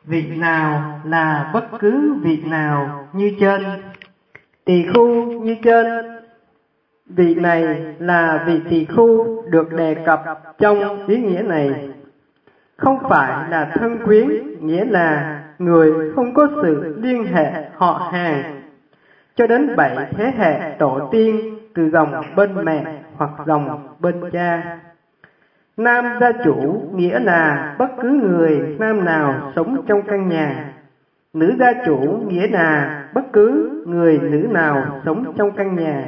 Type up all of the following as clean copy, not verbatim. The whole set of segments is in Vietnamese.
Vị nào là bất cứ vị nào như trên. Tỳ khu như trên. Vị này là vị tỳ khu được đề cập trong ý nghĩa này. Không phải là thân quyến, nghĩa là người không có sự liên hệ họ hàng cho đến 7 thế hệ tổ tiên từ dòng bên mẹ hoặc dòng bên cha. Nam gia chủ nghĩa là bất cứ người nam nào sống trong căn nhà. Nữ gia chủ nghĩa là bất cứ người nữ nào sống trong căn nhà.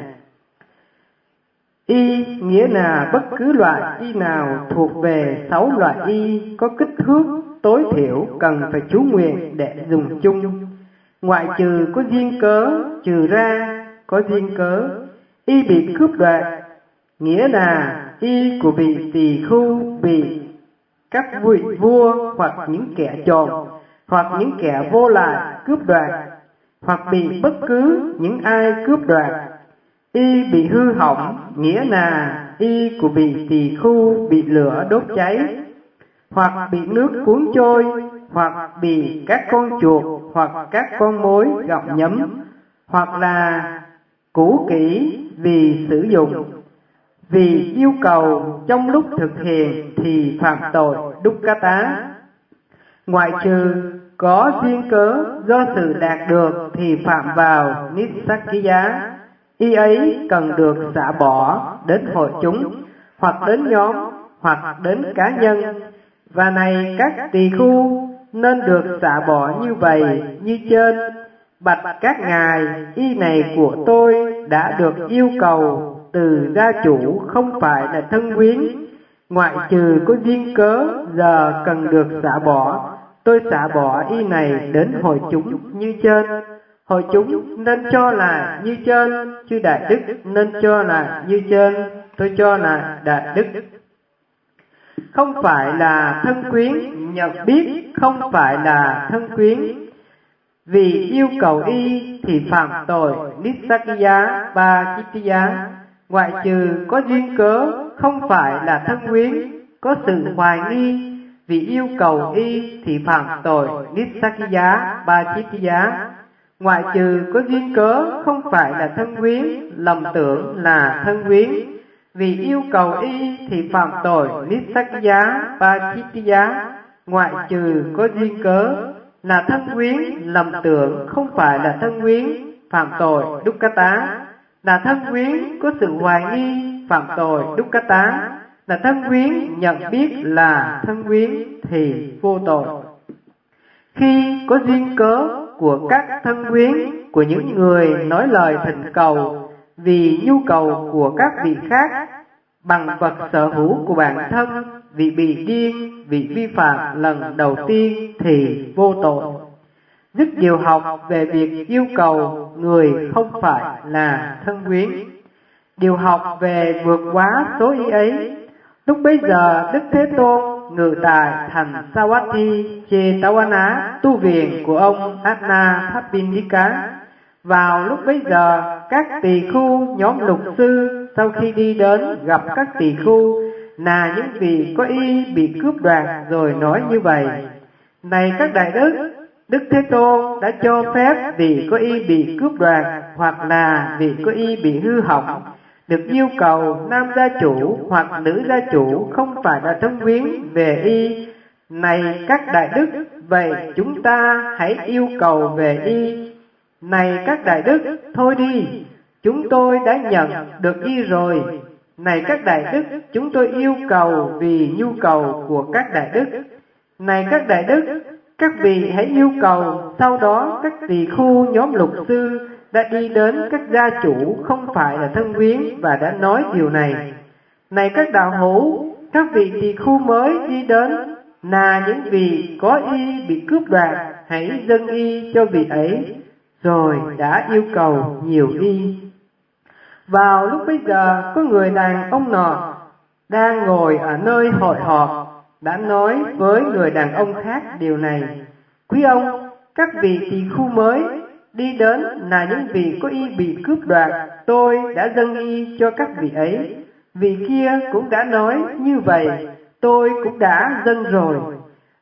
Y nghĩa là bất cứ loại y nào thuộc về 6 loại y có kích thước tối thiểu cần phải chú nguyện để dùng chung, ngoại trừ có duyên cớ, trừ ra có duyên cớ. Y bị cướp đoạt nghĩa là y của vị tỳ khu bị các vị vua hoặc những kẻ trộm hoặc những kẻ vô lại cướp đoạt, hoặc bị bất cứ những ai cướp đoạt. Y bị hư hỏng nghĩa là y của vị tỳ khu bị lửa đốt cháy, hoặc bị nước cuốn trôi, hoặc bị các con chuột hoặc các con mối gặm nhấm, hoặc là cũ kỹ vì sử dụng, vì yêu cầu trong lúc thực hiện thì phạm tội dukkata. Ngoại trừ có duyên cớ do sự đạt được thì phạm vào nissakkiya. Y ấy cần được xả bỏ đến hội chúng, hoặc đến nhóm, hoặc đến cá nhân. Và này các tỳ khu nên được xả bỏ như vậy như trên. Bạch các ngài, y này của tôi đã được yêu cầu từ gia chủ, không phải là thân quyến. Ngoại trừ có duyên cớ giờ cần được xả bỏ, tôi xả bỏ y này đến hội chúng như trên. Hội chúng nên cho là như trên, chứ đại đức nên cho là như trên, tôi cho là đại đức. Không phải là thân quyến, nhận biết không phải là thân quyến. Vì yêu cầu y thì phạm tội nissakkiya pachittiya. Ngoại trừ có duyên cớ không phải là thân quyến, có sự hoài nghi, vì yêu cầu y thì phạm tội nissakkiya pachittiya. Ngoại trừ có duyên cớ không phải là thân quyến, lầm tưởng là thân quyến, vì yêu cầu y thì phạm tội nissakkiya pachittiya. Ngoại trừ có duyên cớ là thân quyến, lầm tưởng không phải là thân quyến, phạm tội dukkata. Là thân quyến có sự hoài nghi, phạm tội dukkata. Là thân quyến nhận biết là thân quyến thì vô tội. Khi có duyên cớ của các thân quyến của những người nói lời thỉnh cầu vì nhu cầu của các vị khác bằng vật sở hữu của bản thân, vì bị điên, vì vi phạm lần đầu tiên thì vô tội. Dứt điều học về việc yêu cầu người không phải là thân quyến. Điều học về vượt quá số ý ấy. Lúc bấy giờ Đức Thế Tôn ngự tại thành Savatthi Chetavana, tu viện của ông Anathapindika. Vào lúc bấy giờ, các tỳ khu nhóm lục sư sau khi đi đến gặp các tỳ khu là những vị có y bị cướp đoạt rồi nói như vậy: này các đại đức, Đức Thế Tôn đã cho phép vị có y bị cướp đoạt hoặc là vị có y bị hư hỏng được yêu cầu nam gia chủ hoặc nữ gia chủ không phải là thân quyến về y. Này các đại đức, vậy chúng ta hãy yêu cầu về y. Này các đại đức, thôi đi, chúng tôi đã nhận được y rồi. Này các đại đức, chúng tôi yêu cầu vì nhu cầu của các đại đức. Này các đại đức, các vị hãy yêu cầu. Sau đó các tỳ khu nhóm lục sư đã đi đến các gia chủ không phải là thân quyến và đã nói điều này: này các đạo hữu, các vị tỳ khu mới đi đến là những vị có y bị cướp đoạt, hãy dâng y cho vị ấy. Rồi đã yêu cầu nhiều y. Vào lúc bấy giờ có người đàn ông nọ đang ngồi ở nơi hội họp đã nói với người đàn ông khác điều này: quý ông, các vị tỳ khu mới đi đến là những vị có y bị cướp đoạt, tôi đã dâng y cho các vị ấy. Vị kia cũng đã nói như vậy, tôi cũng đã dâng rồi.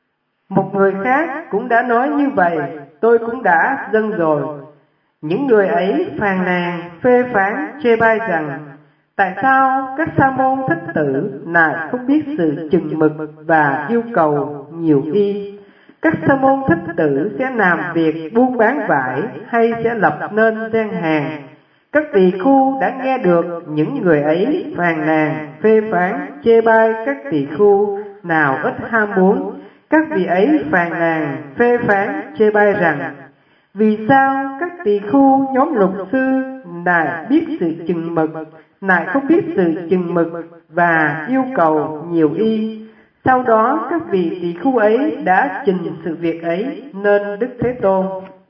Một người khác cũng đã nói như vậy, tôi cũng đã dâng rồi. Những người ấy phàn nàn, phê phán, chê bai rằng, tại sao các sa môn thích tử lại không biết sự chừng mực và yêu cầu nhiều y? Các sa môn thích tử sẽ làm việc buôn bán vải hay sẽ lập nên gian hàng. Các tỳ khu đã nghe được những người ấy phàn nàn, phê phán, chê bai các tỳ khu nào ít ham muốn. Các vị ấy phàn nàn, phê phán, chê bai rằng, vì sao các tỳ khu nhóm lục sư lại biết sự chừng mực, lại không biết sự chừng mực và yêu cầu nhiều y? Sau đó các vị tỳ khu ấy đã trình sự việc ấy nên Đức Thế Tôn.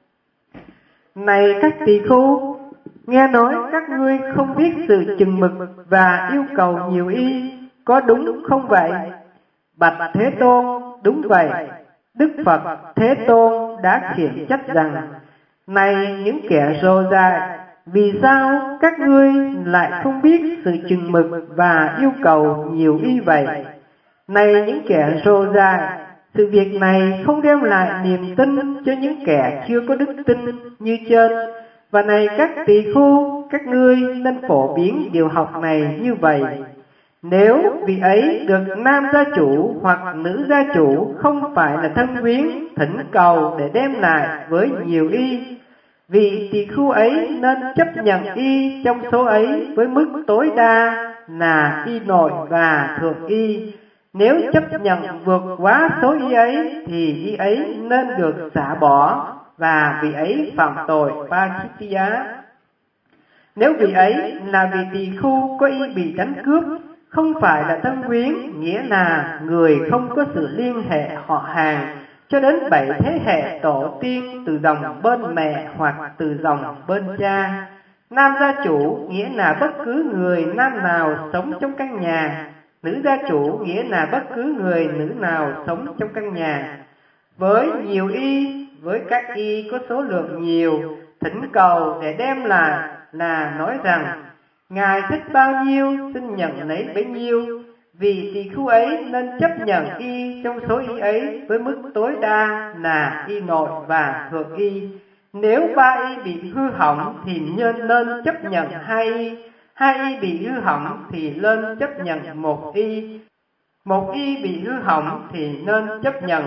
Này các tỳ khu, nghe nói các ngươi không biết sự chừng mực và yêu cầu nhiều y, có đúng không vậy? Bạch Thế Tôn, đúng vậy. Đức Phật Thế Tôn đã khiển trách rằng, này những kẻ rô dại, vì sao các ngươi lại không biết sự chừng mực và yêu cầu nhiều y vậy? Này những kẻ rô dại, sự việc này không đem lại niềm tin cho những kẻ chưa có đức tin như trên. Và này các tỳ khu, các ngươi nên phổ biến điều học này như vậy. Nếu vị ấy được nam gia chủ hoặc nữ gia chủ không phải là thân quyến thỉnh cầu để đem lại với nhiều y, vị tỳ khu ấy nên chấp nhận y trong số ấy với mức tối đa là y nội và thượng y. Nếu chấp nhận vượt quá số y ấy thì y ấy nên được xả bỏ và vị ấy phạm tội Pachittiya. Nếu vị ấy là vị tỳ khu có y bị đánh cướp, không phải là thân quyến, nghĩa là người không có sự liên hệ họ hàng cho đến 7 thế hệ tổ tiên từ dòng bên mẹ hoặc từ dòng bên cha. Nam gia chủ nghĩa là bất cứ người nam nào sống trong căn nhà. Nữ gia chủ nghĩa là bất cứ người nữ nào sống trong căn nhà. Với nhiều y, với các y có số lượng nhiều, thỉnh cầu để đem lại là nói rằng, Ngài thích bao nhiêu, xin nhận lấy bấy nhiêu. Vì tỳ khu ấy nên chấp nhận y trong số y ấy với mức tối đa là y nội và thượng y. Nếu 3 y bị hư hỏng thì nên chấp nhận 2 y. 2 y bị hư hỏng thì nên chấp nhận 1 y. 1 y bị hư hỏng thì nên chấp nhận.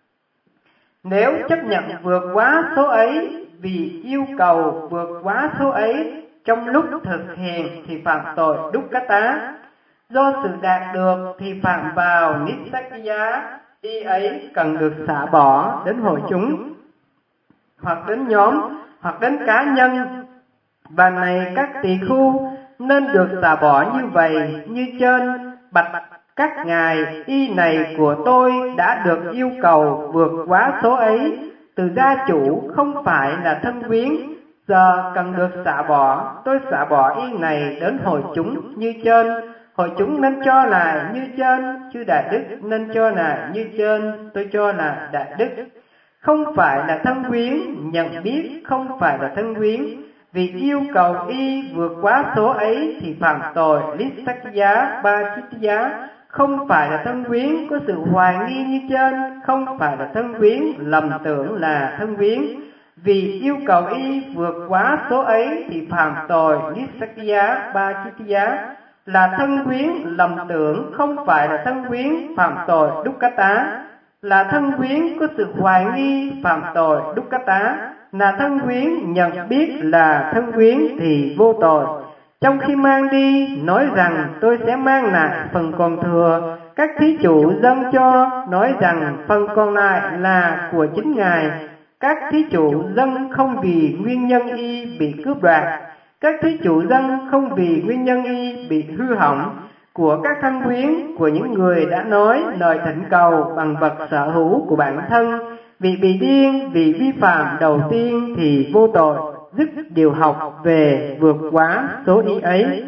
Nếu chấp nhận vượt quá số ấy vì yêu cầu vượt quá số ấy trong lúc thực hiện thì phạm tội Dukkata. Do sự đạt được thì phạm vào Nissakya, y ấy cần được xả bỏ đến hội chúng, hoặc đến nhóm, hoặc đến cá nhân. Và này các tỳ khu, nên được xả bỏ như vậy như trên. Bạch các ngài, y này của tôi đã được yêu cầu vượt quá số ấy từ gia chủ, không phải là thân quyến. Giờ cần được xả bỏ, tôi xả bỏ y này đến hội chúng như trên. Hội chúng nên cho là như trên, chư đại đức nên cho là như trên, tôi cho là đại đức. Không phải là thân quyến, nhận biết không phải là thân quyến. Vì yêu cầu y vượt quá số ấy thì phạm tội Nissakya Pachittiya. Không phải là thân quyến có sự hoài nghi như trên, không phải là thân quyến lầm tưởng là thân quyến. Vì yêu cầu y vượt quá số ấy thì phạm tội Nissakya Pachittiya. Là thân quyến lầm tưởng không phải là thân quyến phạm tội Dukkata. Là thân quyến có sự hoài nghi phạm tội Dukkata. Là thân quyến nhận biết là thân quyến thì vô tội. Trong khi mang đi, nói rằng tôi sẽ mang lại phần còn thừa. Các thí chủ dâng cho, nói rằng phần còn lại là của chính Ngài. Các thí chủ dâng không vì nguyên nhân y bị cướp đoạt. Các thí chủ dâng không vì nguyên nhân y bị hư hỏng. Của các thân quyến, của những người đã nói lời thỉnh cầu bằng vật sở hữu của bản thân. Vì bị điên, vì vi phạm đầu tiên thì vô tội, dứt điều học về vượt quá số y ấy.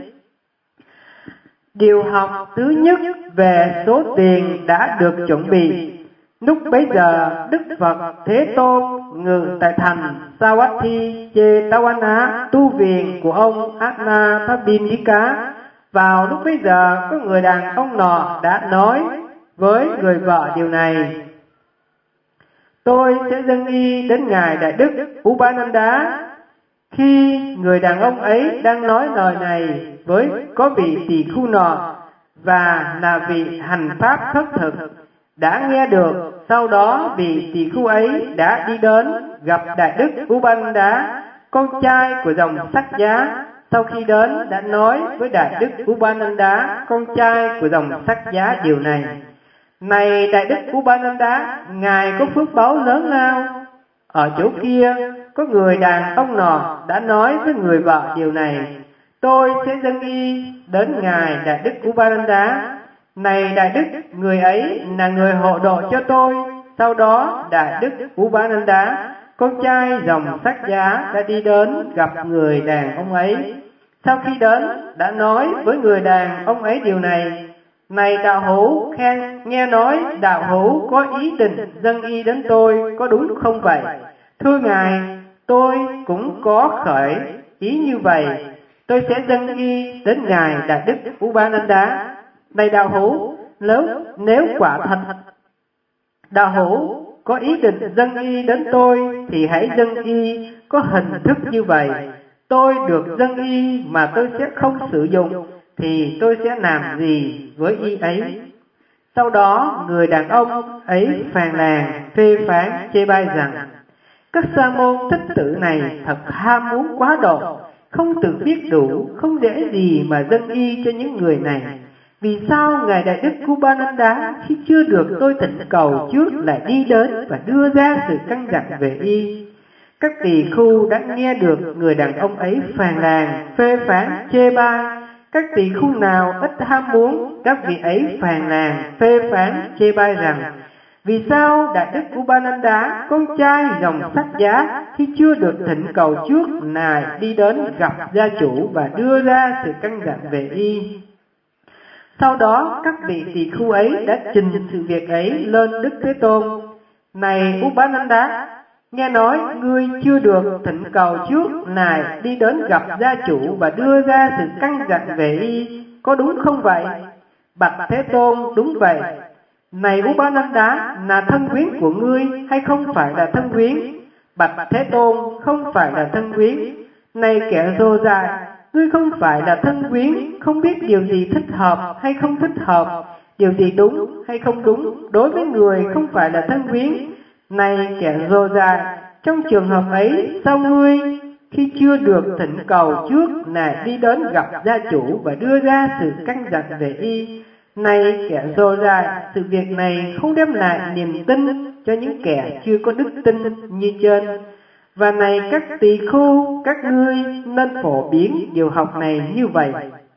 Điều học thứ nhất về số tiền đã được chuẩn bị. Lúc bấy giờ, Đức Phật Thế Tôn ngự tại thành Savatthi Chetawana, tu viện của ông Anathapindika. Vào lúc bấy giờ, có người đàn ông nọ đã nói với người vợ điều này: tôi sẽ dâng y đến ngài Đại Đức Upananda. Khi người đàn ông ấy đang nói lời này với có vị tỳ khưu nọ, và là vị hành pháp khất thực, đã nghe được, sau đó vị tỳ khưu ấy đã đi đến gặp Đại Đức Upananda, con trai của dòng Sắc Giá. Sau khi đến đã nói với Đại Đức Upananda, con trai của dòng Sắc Giá, điều này: này Đại Đức Upananda, ngài có phước báo lớn lao. Ở chỗ kia có người đàn ông nọ đã nói với người vợ điều này: tôi sẽ dâng y đến ngài Đại Đức Upananda. Này Đại Đức, người ấy là người hộ độ cho tôi. Sau đó Đại Đức Upananda, con trai dòng Sắc Giá, đã đi đến gặp người đàn ông ấy. Sau khi đến đã nói với người đàn ông ấy điều này: này đạo hữu, nghe nói đạo hữu có ý định dâng y đến tôi, có đúng không vậy? Thưa ngài, tôi cũng có khởi ý như vậy. Tôi sẽ dâng y đến ngài Đại Đức Upananda. Này đạo hữu, nếu quả thật đạo hữu có ý định dâng y đến tôi, thì hãy dâng y có hình thức như vậy. Tôi được dâng y mà tôi sẽ không sử dụng, thì tôi sẽ làm gì với y ấy? Sau đó người đàn ông ấy phàn nàn, phê phán, chê bai rằng: các sa môn thích tử này thật ham muốn quá độ, không tự biết đủ, không dễ gì mà dâng y cho những người này. Vì sao ngài Đại Đức Upananda khi chưa được tôi thỉnh cầu trước lại đi đến và đưa ra sự căn dặn về y? Các tỳ khưu đã nghe được người đàn ông ấy phàn nàn, phê phán, chê bai. Các tỳ khưu nào ít ham muốn, các vị ấy phàn nàn, phê phán, chê bai rằng: vì sao Đại Đức Upananda, con trai dòng Sắc Giá, khi chưa được thỉnh cầu trước ngài đi đến gặp gia chủ và đưa ra sự căn dặn về y? Sau đó các vị tỳ khưu ấy đã trình sự việc ấy lên Đức Thế Tôn: này Upananda, nghe nói ngươi chưa được thỉnh cầu trước ngài đi đến gặp gia chủ và đưa ra sự căn dặn về y, có đúng không vậy? Bạch Thế Tôn, đúng vậy. Này Upananda, là thân quyến của ngươi hay không phải là thân quyến? Bạch Thế Tôn, không phải là thân quyến. Này kẻ rô dại, ngươi không phải là thân quyến, không biết điều gì thích hợp hay không thích hợp, điều gì đúng hay không đúng đối với người không phải là thân quyến. Này kẻ rô dại, trong trường hợp ấy, sao ngươi khi chưa được thỉnh cầu trước là đi đến gặp gia chủ và đưa ra sự căn dặn về y? Này kẻ rô dại, sự việc này không đem lại niềm tin cho những kẻ chưa có đức tin như trên. Và này các tỳ khưu, các ngươi nên phổ biến điều học này như vậy.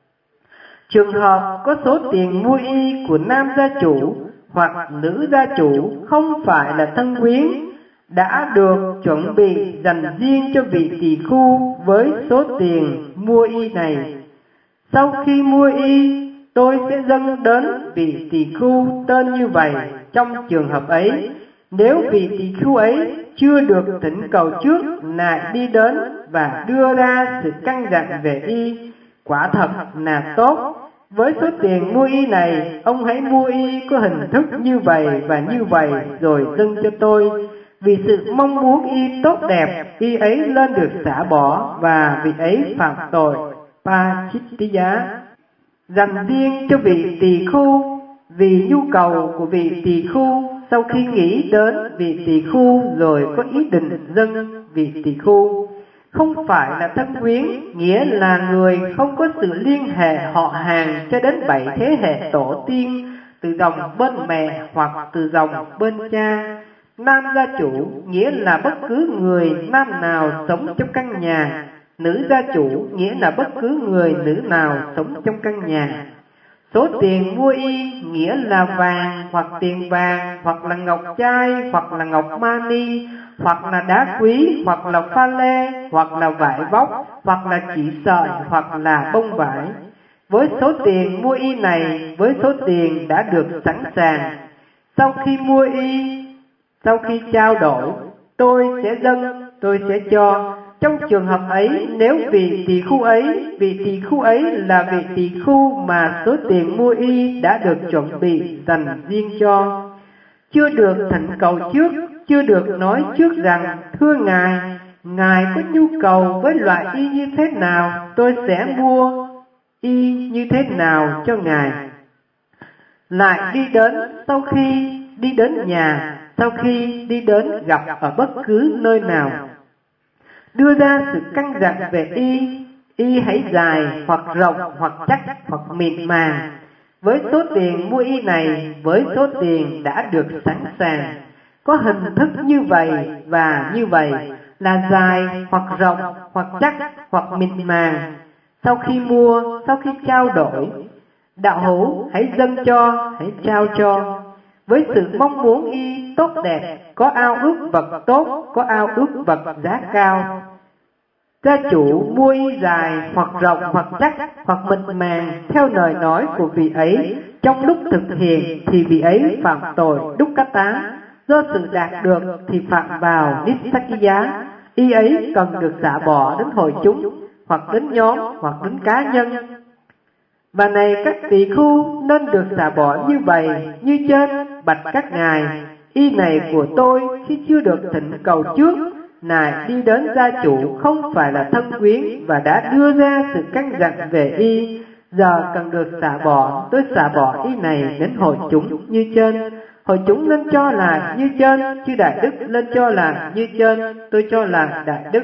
Trường hợp có số tiền mua y của nam gia chủ hoặc nữ gia chủ không phải là thân quyến, đã được chuẩn bị dành riêng cho vị tỳ khưu với số tiền mua y này. Sau khi mua y, tôi sẽ dâng đến vị tỳ khưu tên như vậy. Trong trường hợp ấy, nếu vị tỳ khưu ấy chưa được thỉnh cầu trước lại đi đến và đưa ra sự căn dặn về y, quả thật là tốt. Với số tiền mua y này, ông hãy mua y có hình thức như vậy và như vậy rồi dâng cho tôi. Vì sự mong muốn y tốt đẹp, y ấy lên được xả bỏ và vị ấy phạm tội Pachittiya. Dành riêng cho vị tỳ khưu, vì nhu cầu của vị tỳ khưu. Sau khi nghĩ đến vị tỳ khưu rồi có ý định dâng vị tỳ khưu. Không phải là thân quyến, nghĩa là người không có sự liên hệ họ hàng cho đến 7 thế hệ tổ tiên, từ dòng bên mẹ hoặc từ dòng bên cha. Nam gia chủ nghĩa là bất cứ người nam nào sống trong căn nhà. Nữ gia chủ nghĩa là bất cứ người nữ nào sống trong căn nhà. Số tiền mua y nghĩa là vàng hoặc tiền vàng, hoặc là ngọc trai, hoặc là ngọc mani, hoặc là đá quý, hoặc là pha lê, hoặc là vải vóc, hoặc là chỉ sợi, hoặc là bông vải. Với số tiền mua y này, với số tiền đã được sẵn sàng, sau khi mua y, sau khi trao đổi, tôi sẽ dâng, tôi sẽ cho. Trong trường hợp ấy, nếu vị tỳ khưu ấy là vị tỳ khưu mà số tiền mua y đã được chuẩn bị dành riêng cho. chưa được thỉnh cầu trước, chưa được nói trước rằng: thưa Ngài, Ngài có nhu cầu với loại y như thế nào, tôi sẽ mua y như thế nào cho Ngài. Lại đi đến sau khi đi đến nhà, sau khi đi đến gặp ở bất cứ nơi nào, đưa ra sự căn dặn về y hãy dài hoặc rộng hoặc chắc hoặc mịn màng. Với số tiền mua y này, với số tiền đã được sẵn sàng, có hình thức như vậy và như vậy, là dài hoặc rộng hoặc chắc hoặc mịn màng. Sau khi mua, sau khi trao đổi, đạo hữu hãy dâng cho, hãy trao cho, với sự mong muốn y tốt đẹp, có ao ước vật tốt, có ao ước vật giá cao. Gia chủ mua y dài hoặc rộng hoặc chắc hoặc mịn màng theo lời nói của vị ấy, trong lúc thực hiện thì vị ấy phạm tội dukkata. Do sự đạt được thì phạm vào nissakkiya, y ấy cần được xả bỏ đến hội chúng, hoặc đến nhóm, hoặc đến cá nhân. Và này các tỳ khưu, nên được xả bỏ như vậy, như trên: bạch các ngài, y này của tôi khi chưa được thỉnh cầu trước, này đi đến gia chủ không phải là thân quyến và đã đưa ra sự căn dặn về y, giờ cần được xả bỏ, tôi xả bỏ y này đến hội chúng như trên. Hội chúng nên cho là như trên, chứ đại đức nên cho là như trên, tôi cho là đại đức.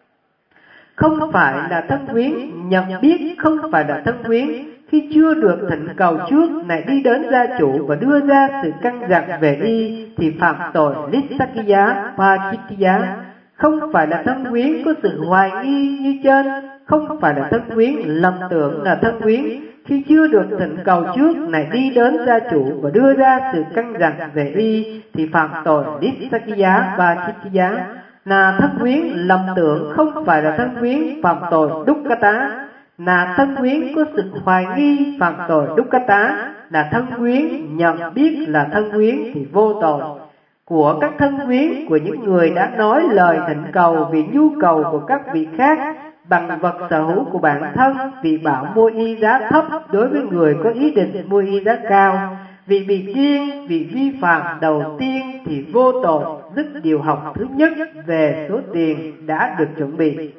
Không phải là thân quyến, nhận biết không phải là thân quyến, khi chưa được thỉnh cầu trước, này đi đến gia chủ và đưa ra sự căn dặn về y, thì phạm tội nissakkiya pachittiya. Không phải là thân quyến có sự hoài nghi như trên, không phải là thân quyến lầm tưởng là thân quyến, khi chưa được thỉnh cầu trước, này đi đến gia chủ và đưa ra sự căn dặn về y, thì phạm tội nissakkiya pachittiya. Là thân quyến lầm tưởng không phải là thân quyến, phạm tội dukkata. Là thân quyến có sự hoài nghi, phạm tội dukkata. Là thân quyến nhận biết là thân quyến thì vô tội. Của các thân quyến của những người đã nói lời thỉnh cầu vì nhu cầu của các vị khác bằng vật sở hữu của bản thân, vì bảo mua y giá thấp đối với người có ý định mua y giá cao, vì bị điên, vì vi phạm đầu tiên thì vô tội, dứt điều học thứ nhất về số tiền đã được chuẩn bị.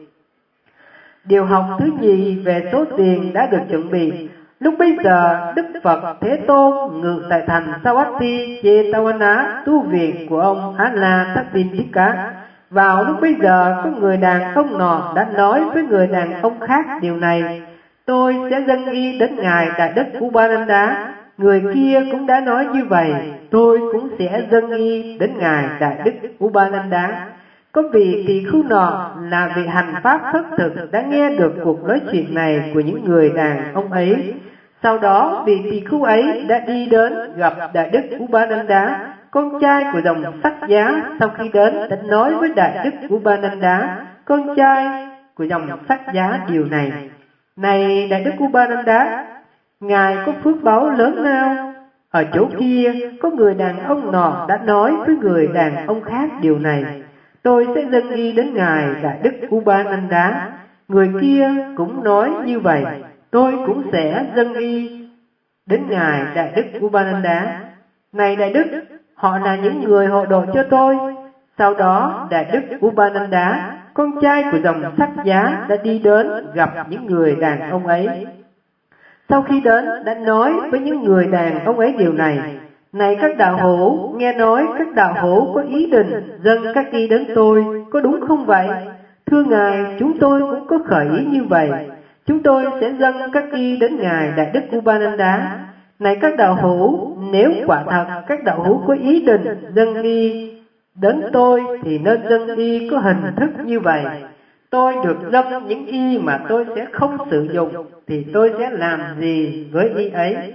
Điều học thứ nhì về số tiền đã được chuẩn bị. Lúc bấy giờ, Đức Phật Thế Tôn ngự tại thành Savatthi Jetavana, tu viện của ông A-la Thakkinika. Vào lúc bấy giờ, có người đàn ông nọ đã nói với người đàn ông khác điều này: tôi sẽ dâng y đến ngài Đại Đức Upananda. Người kia cũng đã nói như vậy: tôi cũng sẽ dâng y đến ngài Đại Đức Upananda. Có vị tỳ khưu nọ là vị hành pháp thất thực đã nghe được cuộc nói chuyện này của những người đàn ông ấy. Sau đó vị tỳ khưu ấy đã đi đến gặp Đại Đức Upananda, con trai của dòng Sắc Giá. Sau khi đến đã nói với Đại Đức Upananda, con trai của dòng Sắc Giá, điều này: này Đại Đức Upananda, ngài có phước báu lớn nào? Ở chỗ kia có người đàn ông nọ đã nói với người đàn ông khác điều này: tôi sẽ dâng y đến ngài Đại Đức Upananda. Người kia cũng nói như vậy: tôi cũng sẽ dâng y đến ngài Đại Đức Upananda. Này Đại Đức, họ là những người hộ độ cho tôi. Sau đó Đại Đức Upananda, con trai của dòng Sắc Giá, đã đi đến gặp những người đàn ông ấy. Sau khi đến đã nói với những người đàn ông ấy điều này: này các đạo hữu, nghe nói các đạo hữu có ý định dâng các y đến tôi, có đúng không vậy? Thưa ngài, chúng tôi cũng có khởi ý như vậy. Chúng tôi sẽ dâng các y đến ngài Đại Đức Upananda. Này các đạo hữu, nếu quả thật các đạo hữu có ý định dâng y đến tôi, thì nên dâng y có hình thức như vậy: tôi được dâng những y mà tôi sẽ không sử dụng, thì tôi sẽ làm gì với y ấy?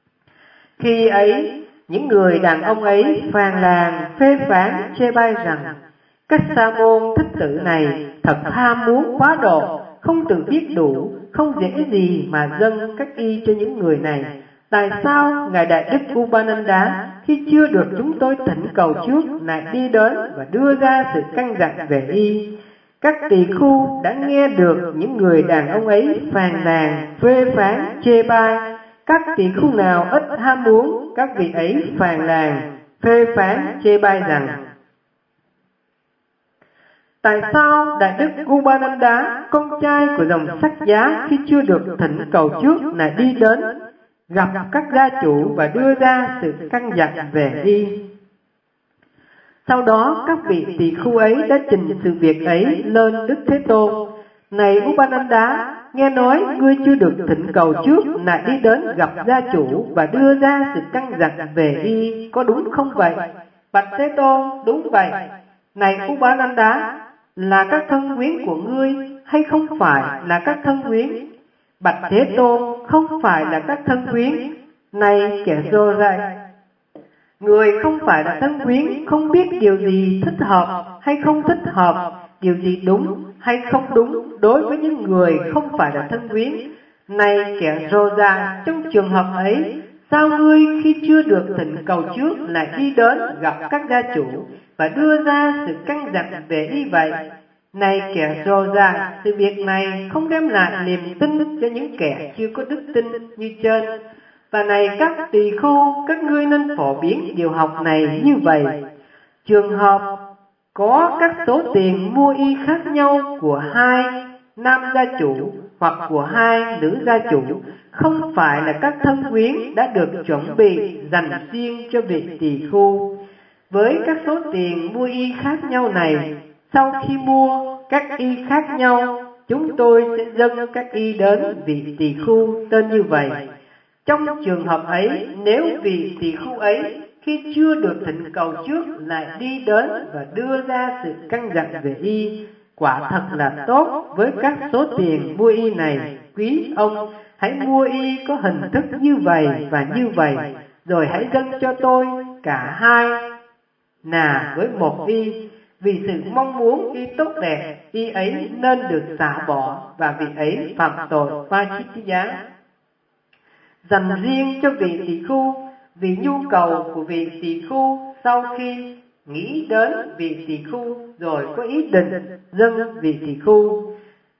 Khi ấy, những người đàn ông ấy phàn nàn phê phán chê bai rằng: các sa môn thích tử này thật tham muốn quá độ, không tự biết đủ, không dễ gì mà dâng các y cho những người này. Tại sao ngài Đại Đức Upananda khi chưa được chúng tôi thỉnh cầu trước lại đi đến và đưa ra sự căn dặn về y? Các tỳ khưu đã nghe được những người đàn ông ấy phàn nàn phê phán chê bai. Các tỳ khưu nào ít ham muốn, các vị ấy phàn nàn phê phán chê bai rằng: tại sao Đại Đức Upananda, con trai của dòng Sách Giá, khi chưa được thỉnh cầu trước lại đi đến gặp các gia chủ và đưa ra sự căn dặn về y? Sau đó các vị tỳ khưu ấy đã trình sự việc ấy lên Đức Thế Tôn: này Upananda, nghe nói ngươi chưa được thỉnh cầu trước lại đi đến gặp gia chủ và đưa ra sự căn dặn về y, có đúng không vậy? Bạch Thế Tôn: đúng vậy. Này Upananda, là các thân quyến của ngươi hay không phải là các thân quyến? Bạch Thế Tôn: không phải là các thân quyến. Này kẻ rô rai, người không phải là thân quyến không biết điều gì thích hợp hay không thích hợp, điều gì đúng hay không đúng đối với những người không phải là thân quyến. Này kẻ rô rai, trong trường hợp ấy, sao ngươi khi chưa được thỉnh cầu trước lại đi đến gặp các gia chủ và đưa ra sự căn dặn về y vậy? Này kẻ rô rai, sự việc này không đem lại niềm tin cho những kẻ chưa có đức tin như trên. Và này các tỳ khưu, các ngươi nên phổ biến điều học này như vậy: trường hợp có các số tiền mua y khác nhau của hai nam gia chủ hoặc của hai nữ gia chủ, không phải là các thân quyến đã được chuẩn bị dành riêng cho vị tỳ khưu. Với các số tiền mua y khác nhau này, sau khi mua các y khác nhau, chúng tôi sẽ dâng các y đến vị tỳ khưu tên như vậy. Trong trường hợp ấy, nếu vị tỳ khưu ấy khi chưa được thỉnh cầu trước lại đi đến và đưa ra sự căn dặn về y, quả thật là tốt với các số tiền mua y này. Quý ông hãy mua y có hình thức như vậy và như vậy, rồi hãy dâng cho tôi cả hai nà với một y. Vì sự mong muốn y tốt đẹp, y ấy nên được xả bỏ, và vị ấy phạm tội Pachittiya. Dành riêng cho vị tỳ khưu, vì nhu cầu của vị tỳ khưu, sau khi nghĩ đến vị tỳ khưu rồi có ý định dâng vị tỳ khưu.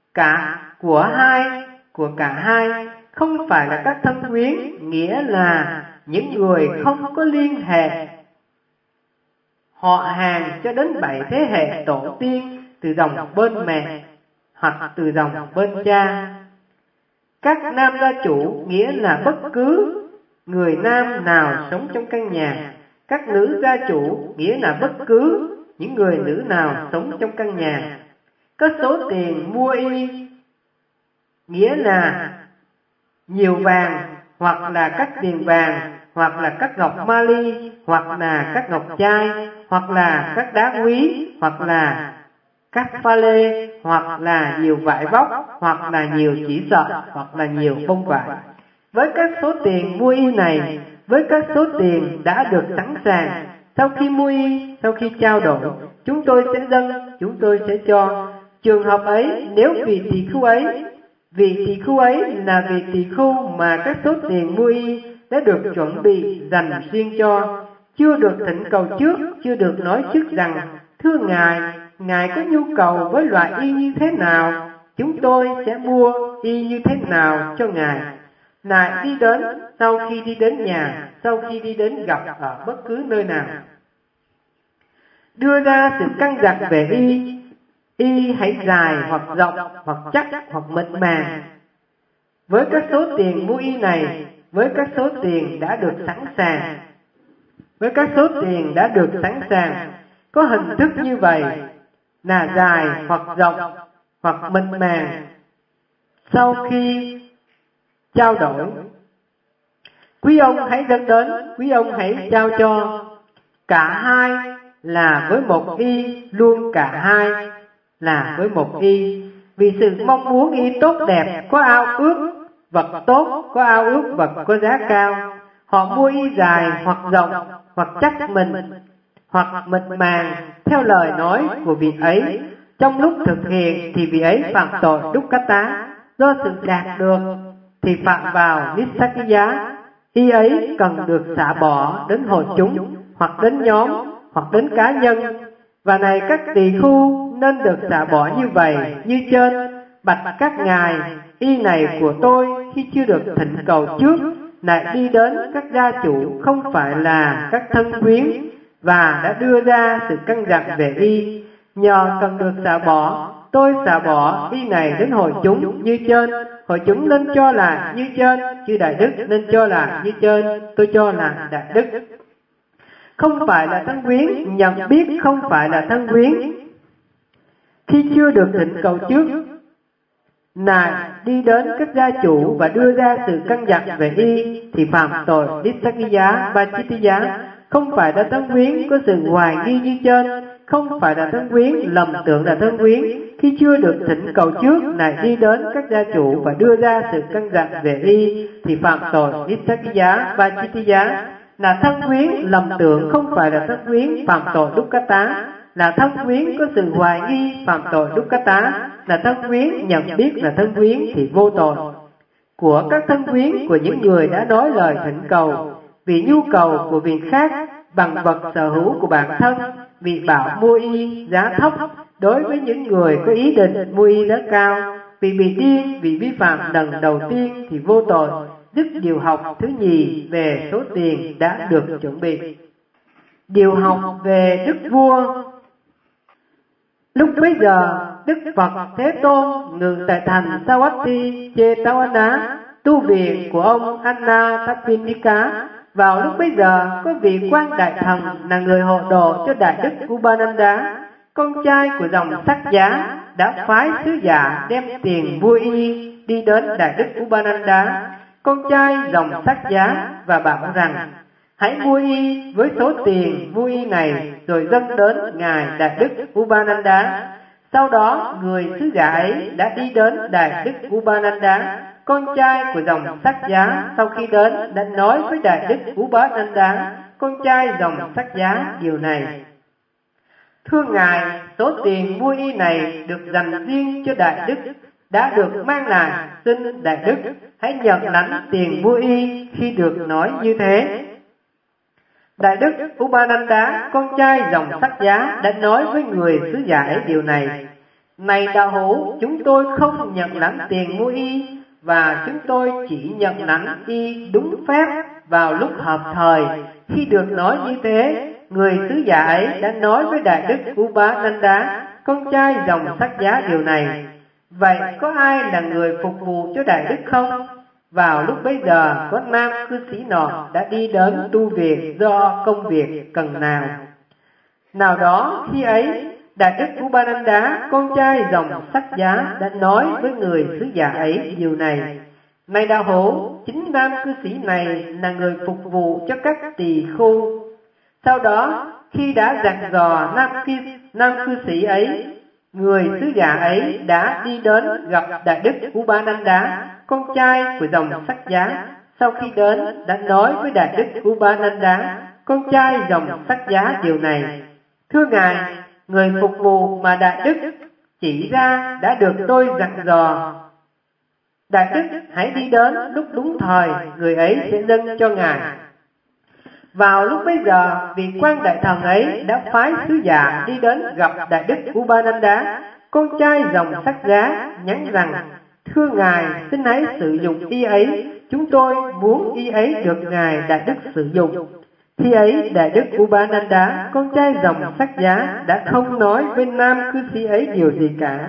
Của cả hai không phải là các thân quyến, nghĩa là những người không có liên hệ họ hàng cho đến 7 thế hệ tổ tiên từ dòng bên mẹ hoặc từ dòng bên cha. Các nam gia chủ nghĩa là bất cứ người nam nào sống trong căn nhà. Các nữ gia chủ nghĩa là bất cứ những người nữ nào sống trong căn nhà. Có số tiền mua y nghĩa là nhiều vàng, hoặc là các tiền vàng, hoặc là các ngọc mali, hoặc là các ngọc trai, hoặc là các đá quý, hoặc là các pha lê, hoặc là nhiều vải vóc, hoặc là nhiều chỉ sợi, hoặc là nhiều bông vải. Với các số tiền mua y này, với các số tiền đã được sẵn sàng, sau khi mua y, sau khi trao đổi, chúng tôi sẽ dâng, chúng tôi sẽ cho. Trường hợp ấy, nếu vị tỳ khưu ấy là vị tỳ khưu mà các số tiền mua y đã được chuẩn bị dành riêng cho, chưa được thỉnh cầu trước, chưa được nói trước rằng: thưa Ngài có nhu cầu với loại y như thế nào, chúng tôi sẽ mua y như thế nào cho Ngài. Ngài đi đến, sau khi đi đến nhà, sau khi đi đến gặp ở bất cứ nơi nào, đưa ra sự căn dặn về y hãy dài hoặc rộng, hoặc chắc, hoặc mịn màng. Với các số tiền mua y này, với các số tiền đã được sẵn sàng, có hình thức như vậy là dài hoặc rộng hoặc mịn màng. Sau khi trao đổi, quý ông hãy dâng đến, quý ông hãy trao cho. Cả hai là với một y, luôn cả hai là với một y. Vì sự mong muốn y tốt đẹp, có ao ước vật tốt, có ao ước vật có giá cao, họ mua y dài hoặc rộng, hoặc chắc mình, hoặc mịn màng theo lời nói của vị ấy. Trong lúc thực hiện thì vị ấy phạm tội Dukkata, do sự đạt được thì phạm vào Nissakkiya. Y ấy cần được xả bỏ đến hội chúng, hoặc đến nhóm, hoặc đến cá nhân. Và này các tỳ khưu nên được xả bỏ như vậy như trên. Bạch các ngài, y này của tôi khi chưa được thỉnh cầu trước lại đi đến các gia chủ không phải là các thân quyến, và đã đưa ra sự căn dặn về y. Nhờ cần được xả bỏ, tôi xả bỏ y này đến hội chúng như trên. Hội chúng nên cho là như trên, chứ đại đức nên cho là như trên, tôi cho là đại đức. Không phải là thân quyến, nhận biết không phải là thân quyến. Khi chưa được thỉnh cầu trước, này đi đến các gia chủ và đưa ra sự căn dặn về y, thì phạm tội Nissaggiya Pachittiya. Không phải là thân quyến có sự hoài nghi như trên, không phải là thân quyến lầm tưởng là thân quyến. Khi chưa được thỉnh cầu trước, này đi đến các gia chủ và đưa ra sự căn dặn về y, thì phạm tội Nissaggiya Pachittiya. Là thân quyến lầm tưởng không phải là thân quyến, phạm tội Dukkata. Là thân quyến có sự hoài nghi, phạm tội Dukkata. Là thân quyến nhận biết là thân quyến thì vô tội. Của các thân quyến của những người đã nói lời thỉnh cầu, vì nhu cầu của việc khác bằng vật sở hữu của bản thân, vì bảo mua y giá thấp đối với những người có ý định mua y giá cao, vì bị điên, vì vi phạm lần đầu tiên thì vô tội. Đức điều học thứ nhì về số tiền đã được chuẩn bị. Điều học về Đức Vua. Lúc bấy giờ, Đức Phật Thế Tôn ngự tại thành Savatthi Jetavana, tu viện của ông Anathapindika. Vào lúc bấy giờ, có vị quan đại thần là người hộ độ cho Đại Đức Upananda, con trai của dòng Sắc Giá, đã phái sứ giả đem tiền vua y đi đến Đại Đức Upananda, con trai dòng Sắc Giá, và bảo rằng: hãy mua y với số tiền mua y này, rồi dâng đến ngài Đại Đức Upananda. Sau đó, người sứ giả ấy đã đi đến Đại Đức Upananda, con trai của dòng Sắc Giá. Sau khi đến, đã nói với Đại Đức Upananda, con trai dòng Sắc Giá, điều này: thưa ngài, số tiền mua y này được dành riêng cho Đại Đức, đã được mang lại. Xin Đại Đức hãy nhận lãnh tiền mua y. Khi được nói như thế, Đại Đức Upananda, con trai dòng Sắc Giá, đã nói với người sứ giả ấy điều này: này đạo hữu, chúng tôi không nhận lãnh tiền mua y, và chúng tôi chỉ nhận lãnh y đúng phép vào lúc hợp thời. Khi được nói như thế, người sứ giả ấy đã nói với Đại Đức Upananda, con trai dòng Sắc Giá, điều này: vậy có ai là người phục vụ cho Đại Đức không? Vào lúc bấy giờ, có nam cư sĩ nọ đã đi đến tu viện do công việc cần nào. Nào đó khi ấy, Đại Đức Upananda, con trai dòng Sắc Giá, đã nói với người sứ giả ấy điều này: này đạo hữu, chính nam cư sĩ này là người phục vụ cho các tỳ khưu. Sau đó, khi đã dặn dò nam cư sĩ ấy, người sứ giả ấy đã đi đến gặp Đại Đức Upananda, con trai của dòng Sắc Giá. Sau khi đến, đã nói với Đại Đức Upananda, con trai dòng Sắc Giá, điều này: thưa ngài, người phục vụ mà Đại Đức chỉ ra đã được tôi dặn dò. Đại Đức hãy đi đến lúc đúng thời, người ấy sẽ dâng cho ngài. Vào lúc bấy giờ, vị quan đại thần ấy đã phái sứ giả đi đến gặp Đại Đức Upananda, con trai dòng Sắc Giá, nhắn rằng: thưa ngài, xin hãy sử dụng y ấy, chúng tôi muốn y ấy được ngài Đại Đức sử dụng. Khi ấy, Đại Đức Upananda, con trai dòng Sắc Giá, đã không nói với nam cư sĩ ấy điều gì cả.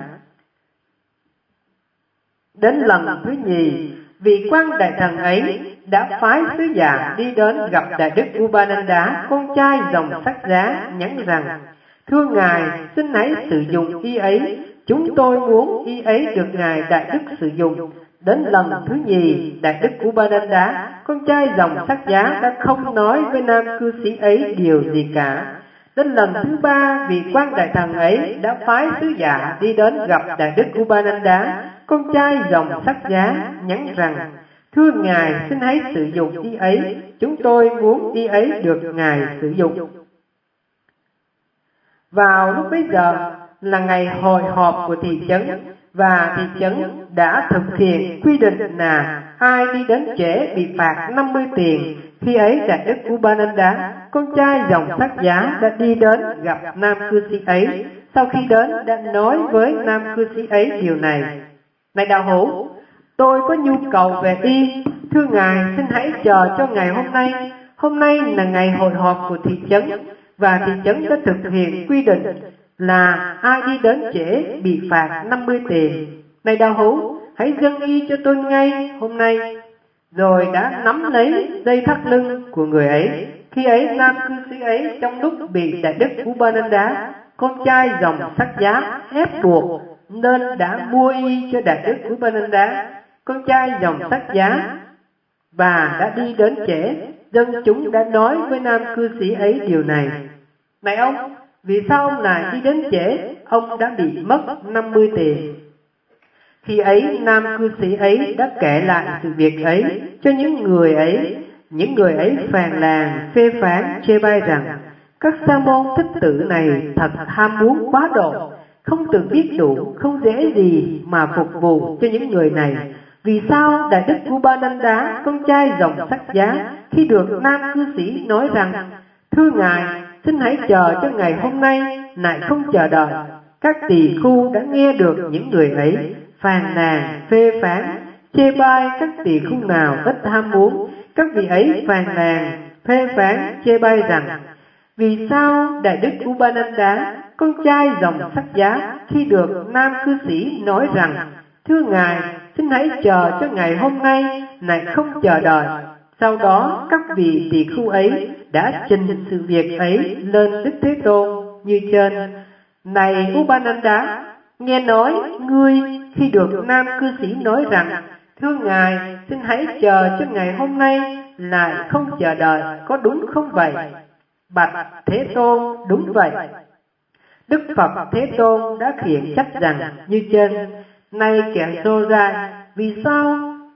Đến lần thứ nhì, vị quan đại thần ấy đã phái sứ giả đi đến gặp Đại Đức Upananda, con trai dòng Sắc Giá, nhắn rằng: thưa ngài, xin hãy sử dụng y ấy, chúng tôi muốn y ấy được ngài Đại Đức sử dụng. Đến lần thứ nhì, Đại Đức Upananda, con trai dòng Sắc Giá, đã không nói với nam cư sĩ ấy điều gì cả. Đến lần thứ ba, vị quan đại thần ấy đã phái sứ giả đi đến gặp Đại Đức Upananda, con trai dòng Sắc Giá, nhắn rằng: thưa ngài, xin hãy sử dụng y ấy, chúng tôi muốn y ấy được ngài sử dụng. Vào lúc bấy giờ là ngày hội họp của thị trấn, và thị trấn đã thực hiện quy định là ai đi đến trễ bị phạt 50 tiền. Khi ấy, Đại Đức Upananda, con trai dòng Sắc Giá, đã đi đến gặp nam cư sĩ ấy. Sau khi đến, đã nói với nam cư sĩ ấy điều này: này đạo hữu, tôi có nhu cầu về y, thưa Ngài, xin hãy chờ cho ngày hôm nay. Hôm nay là ngày hội họp của thị trấn, và thị trấn đã thực hiện quy định là ai đi đến trễ bị phạt 50 tiền. Này đạo hữu, hãy dâng y cho tôi ngay hôm nay. Rồi đã nắm lấy dây thắt lưng của người ấy. Khi ấy nam cư sĩ ấy trong lúc bị đại đức Upananda, con trai dòng Sắc Giá, ép buộc, nên đã mua y cho đại đức Upananda, con trai dòng Sắc Giá, và đã đi đến trễ. Dân chúng đã nói với nam cư sĩ ấy điều này: này ông, vì sao ông lại đi đến trễ? Ông đã bị mất 50 tiền. Khi ấy nam cư sĩ ấy đã kể lại sự việc ấy cho những người ấy. Những người ấy phàn nàn, phê phán, chê bai rằng các sa môn thích tử này thật ham muốn quá độ, không tự biết đủ, không dễ gì mà phục vụ cho những người này. Vì sao đại đức Upananda, con trai dòng Sắc Giá, khi được nam cư sĩ nói rằng thưa Ngài, xin hãy chờ cho ngày hôm nay, lại không chờ đợi? Các tỳ khưu đã nghe được những người ấy phàn nàn, phê phán, chê bai các tỳ khưu nào ít ham muốn. Các vị ấy phàn nàn, phê phán, chê bai rằng vì sao đại đức Upananda, con trai dòng Sắc Giá, khi được nam cư sĩ nói rằng thưa Ngài, xin hãy chờ cho ngày hôm nay, lại không chờ đợi? Sau đó các vị tỳ khưu ấy đã trình sự việc ấy lên Đức Thế Tôn như trên: này Upananda, nghe nói ngươi khi được nam cư sĩ nói rằng thưa Ngài, xin hãy chờ cho ngày hôm nay, lại không chờ đợi, có đúng không vậy? Bạch Thế Tôn, đúng vậy. Đức Phật Thế Tôn đã khiển trách rằng như trên: này kẻ xô ra, vì sao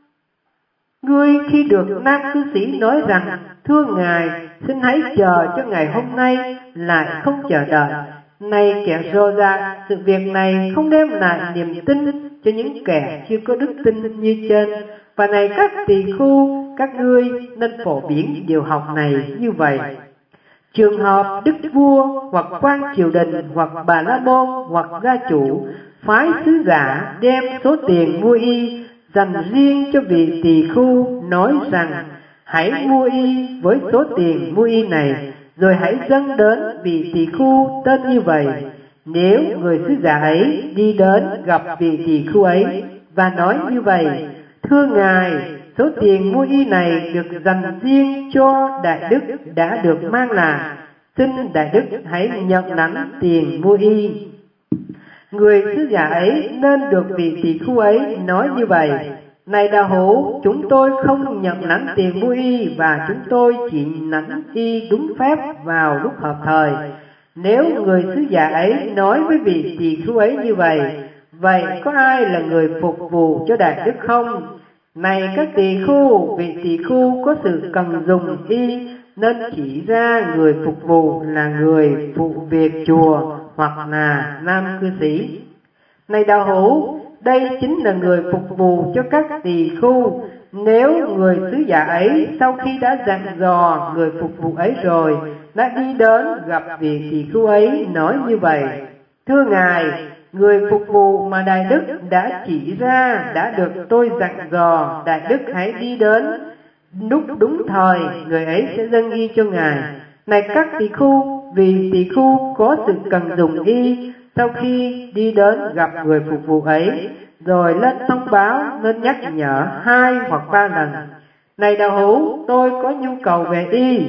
ngươi khi được nam cư sĩ nói rằng thưa Ngài, xin hãy chờ cho ngày hôm nay, lại không chờ đợi? Này kẻ xô ra, sự việc này không đem lại niềm tin cho những kẻ chưa có đức tin như trên. Và này các tỳ khưu, các ngươi nên phổ biến điều học này như vậy. Trường hợp đức vua hoặc quan triều đình hoặc bà la môn hoặc gia chủ phái sứ giả đem số tiền mua y dành riêng cho vị tỳ khưu, nói rằng hãy mua y với số tiền mua y này, rồi hãy dâng đến vị tỳ khưu tên như vậy. Nếu người sứ giả ấy đi đến gặp vị tỳ khưu ấy và nói như vậy: thưa Ngài, số tiền mua y này được dành riêng cho đại đức đã được mang là, xin đại đức hãy nhận lãnh tiền mua y. Người sứ giả ấy nên được vị tỳ khưu ấy nói như vậy: này đạo hữu, chúng tôi không nhận lãnh tiền mua y, và chúng tôi chỉ lãnh y đúng phép vào lúc hợp thời. Nếu người sứ giả ấy nói với vị tỳ khưu ấy như vậy: vậy có ai là người phục vụ cho đại đức không? Này các tỳ khưu, vị tỳ khưu có sự cần dùng y, nên chỉ ra người phục vụ là người phụ việc chùa hoặc là nam cư sĩ. Này đạo hữu, đây chính là người phục vụ cho các tỳ khưu. Nếu người sứ giả ấy sau khi đã dặn dò người phục vụ ấy rồi, đã đi đến gặp vị tỳ khưu ấy nói như vậy: thưa Ngài, người phục vụ mà đại đức đã chỉ ra đã được tôi dặn dò, đại đức hãy đi đến lúc đúng thời, người ấy sẽ dâng y cho Ngài. Này các tỳ khưu, vì tỳ khưu có sự cần dùng y, sau khi đi đến gặp người phục vụ ấy, rồi lên thông báo, nên nhắc nhở 2 hoặc 3 lần: này đạo hữu, tôi có nhu cầu về y.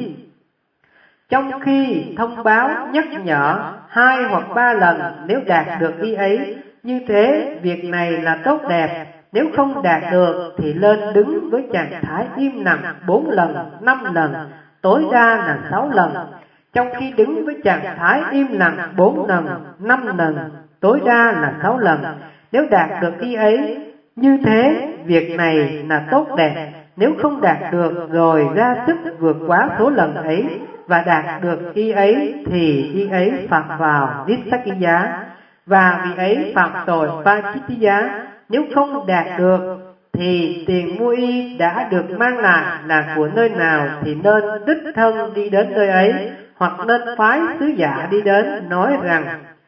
Trong khi thông báo nhắc nhở 2 hoặc 3 lần, nếu đạt được y ấy, như thế việc này là tốt đẹp. Nếu không đạt được thì lên đứng với trạng thái im lặng 4 lần, 5 lần, tối đa là 6 lần. Trong khi đứng với trạng thái im lặng 4 lần, 5 lần, tối đa là 6 lần, nếu đạt được y ấy, như thế việc này là tốt đẹp. Nếu không đạt được rồi ra sức vượt quá số lần ấy và đạt được y ấy, thì y ấy phạm vào Nissakkiya, và vị ấy phạm tội Pachittiya. Nếu không đạt được thì tiền mua y đã được mang lại là của nơi nào, thì nên đích thân đi đến nơi ấy, hoặc nên phái sứ giả đi đến nói rằng: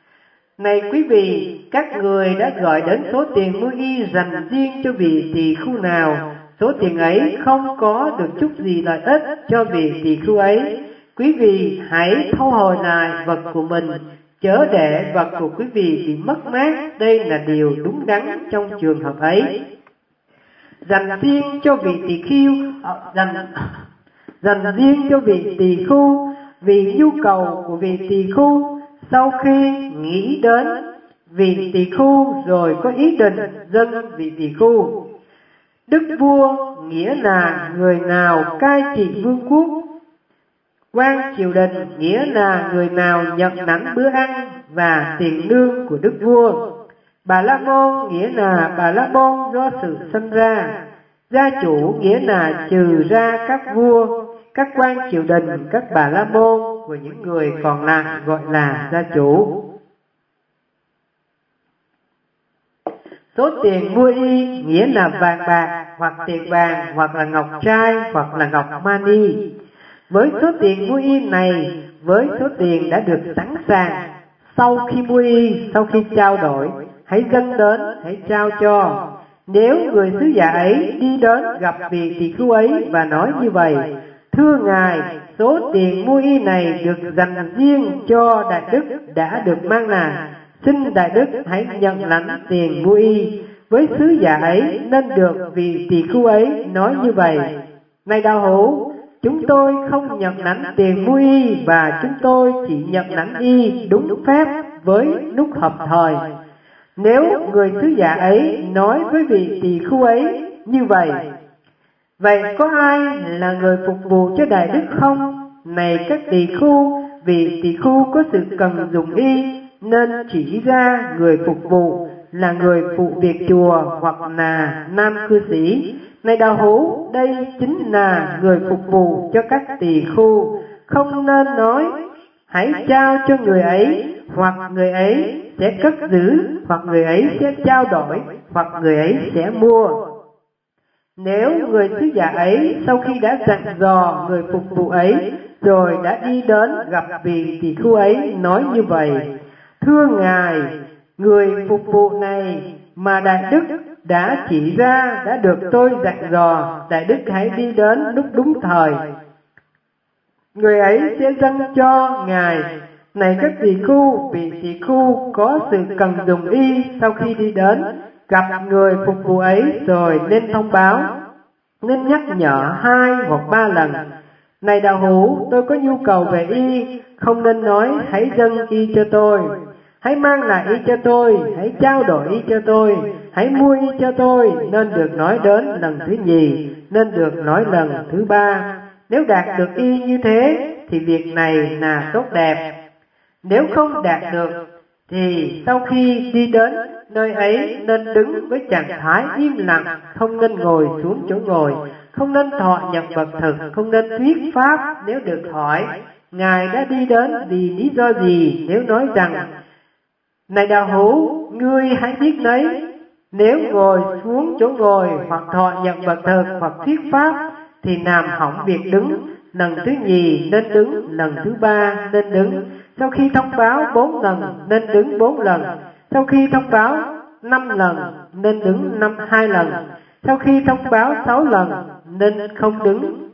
này quý vị, các người đã gọi đến số tiền mua y dành riêng cho vị tỳ khưu nào, Số tiền ấy không có được chút gì lợi ích cho vị tỳ khưu ấy. Quý vị hãy thu hồi lại vật của mình, chớ để vật của quý vị bị mất mát. Đây là điều đúng đắn trong trường hợp ấy. Dành riêng cho vị tỳ khưu, dành riêng cho vị tỳ khưu, vì nhu cầu của vị tỳ khưu. Sau khi nghĩ đến vị tỳ khưu rồi có ý định dâng vị tỳ khưu. Đức vua nghĩa là người nào cai trị vương quốc. Quan triều đình nghĩa là người nào nhận lãnh bữa ăn và tiền lương của đức vua. Bà la môn nghĩa là bà la môn do sự sanh ra. Gia chủ nghĩa là trừ ra các vua, các quan triều đình, các bà la môn của những người còn lại gọi là gia chủ. Số tiền mua y nghĩa là vàng bạc hoặc tiền vàng hoặc là ngọc trai hoặc là ngọc mani. Với số tiền mua y này, với số tiền đã được sẵn sàng, sau khi mua y, sau khi trao đổi, hãy dâng đến, hãy trao cho. Nếu người sứ giả ấy đi đến gặp vị tỳ khưu ấy và nói như vậy: thưa ngài, số tiền mua y này được dành riêng cho đại đức đã được mang lại, xin đại đức hãy nhận lãnh tiền mua y. Với sứ giả ấy nên được vị tỳ khưu ấy nói như vậy: này đạo hữu, chúng tôi không nhận lãnh tiền mua y và chúng tôi chỉ nhận lãnh y đúng phép với lúc hợp thời. Nếu người sứ giả ấy nói với vị tỳ khưu ấy như vậy: vậy có ai là người phục vụ cho đại đức không? Này các tỳ khưu, vị tỳ khưu có sự cần dùng y nên chỉ ra người phục vụ là người phụ việc chùa hoặc là nam cư sĩ. Này đạo hữu, đây chính là người phục vụ cho các tỳ khưu. Không nên nói hãy trao cho người ấy, hoặc người ấy sẽ cất giữ, hoặc người ấy sẽ trao đổi, hoặc người ấy sẽ mua. Nếu người sứ giả ấy sau khi đã dặn dò người phục vụ ấy rồi đã đi đến gặp vị tỳ khưu ấy nói như vậy: thưa ngài, người phục vụ này mà đại đức đã chỉ ra đã được tôi dặn dò, đại đức hãy đi đến lúc đúng thời, người ấy sẽ dâng cho ngài. Này các tỳ khưu, vị tỳ khưu có sự cần dùng y sau khi đi đến gặp người phục vụ ấy rồi nên thông báo, nên nhắc nhở 2 hoặc 3 lần: này đạo hữu, tôi có nhu cầu về y. Không nên nói hãy dâng y cho tôi, hãy mang lại y cho tôi, hãy trao đổi y cho tôi, hãy mua y cho tôi. Nên được nói đến lần thứ nhì, nên được nói lần thứ 3. Nếu đạt được y như thế thì việc này là tốt đẹp. Nếu không đạt được thì sau khi đi đến nơi ấy nên đứng với trạng thái im lặng, không nên ngồi xuống chỗ ngồi, không nên thọ nhận vật thực, không nên thuyết pháp. Nếu được hỏi ngài đã đi đến vì lý do gì, nếu nói rằng: này đạo hữu, ngươi hãy biết đấy. Nếu ngồi xuống chỗ ngồi hoặc thọ nhận vật thực hoặc thuyết pháp thì làm hỏng việc đứng. Lần thứ nhì nên đứng, lần thứ 3 nên đứng. Sau khi thông báo 4 lần nên đứng 4 lần. Sau khi thông báo 5 lần nên đứng 2 lần. Sau khi thông báo 6 lần nên không đứng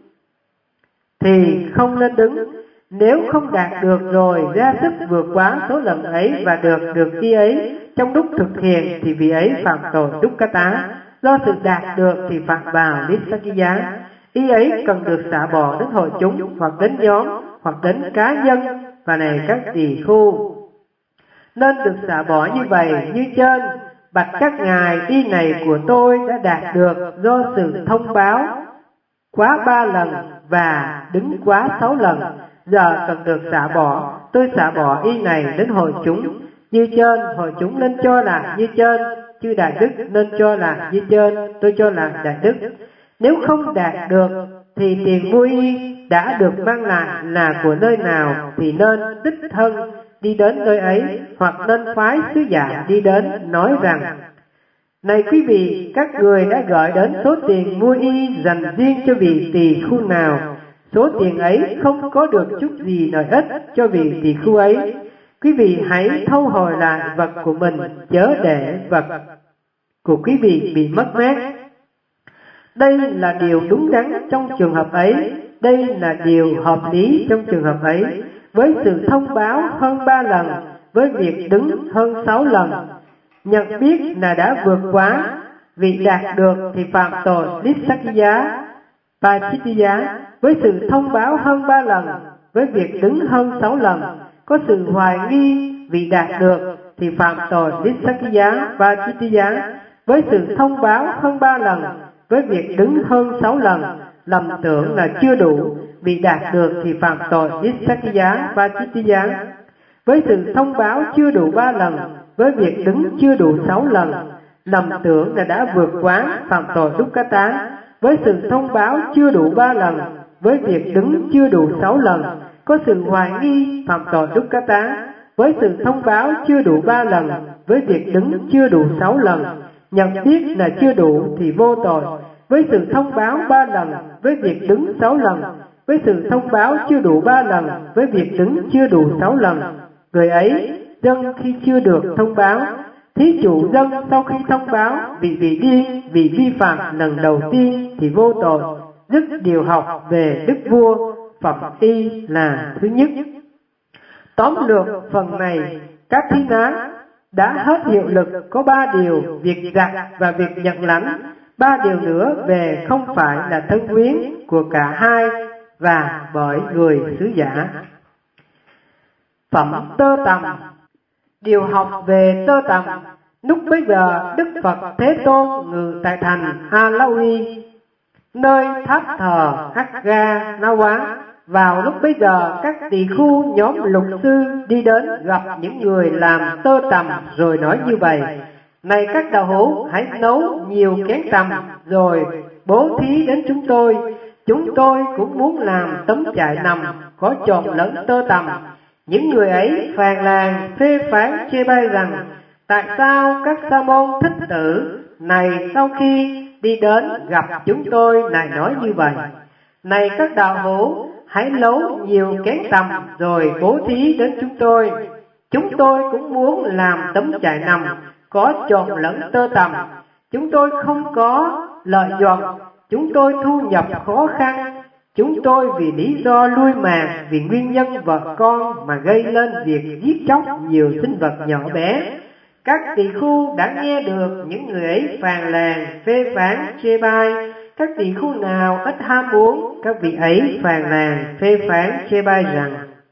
thì không nên đứng. Nếu không đạt được rồi ra sức vượt quá số lần ấy và được y ấy trong lúc thực hiện thì vị ấy phạm tội dukkata. Do sự đạt được thì phạm vào nissaggiya. Y ấy cần được xả bỏ đến hội chúng hoặc đến nhóm hoặc đến cá nhân. Và này các tỳ khưu, nên được xả bỏ như vậy như trên: bạch các ngài, y này của tôi đã đạt được do sự thông báo quá 3 lần và đứng quá 6 lần. Giờ cần được xả bỏ, tôi xả bỏ y này đến hội chúng như trên. Hội chúng nên cho là như trên, chư đại đức nên cho là như trên, tôi cho là đại đức. Nếu không đạt được thì tiền mua y đã được mang lại là của nơi nào thì nên đích thân đi đến nơi ấy, hoặc nên phái sứ giả đi đến nói rằng: này quý vị, các người đã gửi đến số tiền mua y dành riêng cho vị tỳ khưu nào, số tiền ấy không có được chút gì lợi ích cho vị tỳ khưu ấy. Quý vị hãy thu hồi lại vật của mình, chớ để vật của quý vị bị mất mát. Đây là điều đúng đắn trong trường hợp ấy, đây là điều hợp lý trong trường hợp ấy. Với sự thông báo hơn 3 lần, với việc đứng hơn 6 lần, nhận biết là đã vượt quá, vì đạt được thì phạm tội Nissaggiya Pachittiya. Với sự thông báo hơn 3 lần, với việc đứng hơn 6 lần, có sự hoài nghi, vì đạt được thì phạm tội Nissaggiya Pachittiya. Với sự thông báo hơn 3 lần, với việc đứng hơn 6 lần, lầm tưởng là chưa đủ, vì đạt được thì phạm tội Nissaggiya Pachittiya. Với sự thông báo chưa đủ 3 lần, với việc đứng chưa đủ 6 lần, lầm tưởng là đã vượt quá, phạm tội Dukkata. Với sự thông báo chưa đủ 3 lần, với việc đứng chưa đủ 6 lần, có sự hoài nghi, phạm tội Dukkata. Với sự thông báo chưa đủ 3 lần, với việc đứng chưa đủ 6 lần, nhận biết là chưa đủ thì vô tội. Với sự thông báo 3 lần, với việc đứng 6 lần, với sự thông báo chưa đủ 3 lần, với việc đứng chưa đủ 6 lần, người ấy dâng khi chưa được thông báo. Thí chủ dâng sau khi thông báo, vì điên, vì vi phạm lần đầu tiên thì vô tội. Dứt điều học về đức vua, phẩm y là thứ nhất. Tóm lược phần này, các thí ná đã hết hiệu lực có 3 điều: việc giặc và việc nhận lãnh. 3 điều nữa về không phải là thân quyến của cả hai và bởi người sứ giả. Phẩm tơ tằm. Điều học về tơ tằm. Lúc bấy giờ Đức Phật Thế Tôn ngự tại thành A La Uy, nơi tháp thờ Agga Na Quá. Vào lúc bấy giờ các tỳ khu nhóm lục sư đi đến gặp những người làm tơ tằm rồi nói như vậy: này các đạo hữu, hãy nấu nhiều kén tằm rồi bố thí đến chúng tôi. Chúng tôi cũng muốn làm tấm chải nằm có trộn lẫn tơ tằm. Những người ấy phàn nàn phê phán chê bai rằng: tại sao các sa môn thích tử này sau khi đi đến gặp chúng tôi lại nói như vậy? Này các đạo hữu, hãy nấu nhiều kén tằm rồi bố thí đến chúng tôi. Chúng tôi cũng muốn làm tấm chải nằm có trộn lẫn tơ tằm. Chúng tôi không có lợi nhuận, chúng tôi thu nhập khó khăn. Chúng tôi vì lý do lui màng, vì nguyên nhân vợ con mà gây lên việc giết chóc nhiều sinh vật nhỏ bé. Các tỳ khu đã nghe được những người ấy phàn nàn, phê phán, chê bai. Các tỳ khu nào ít ham muốn, các vị ấy phàn nàn, phê phán, chê bai rằng: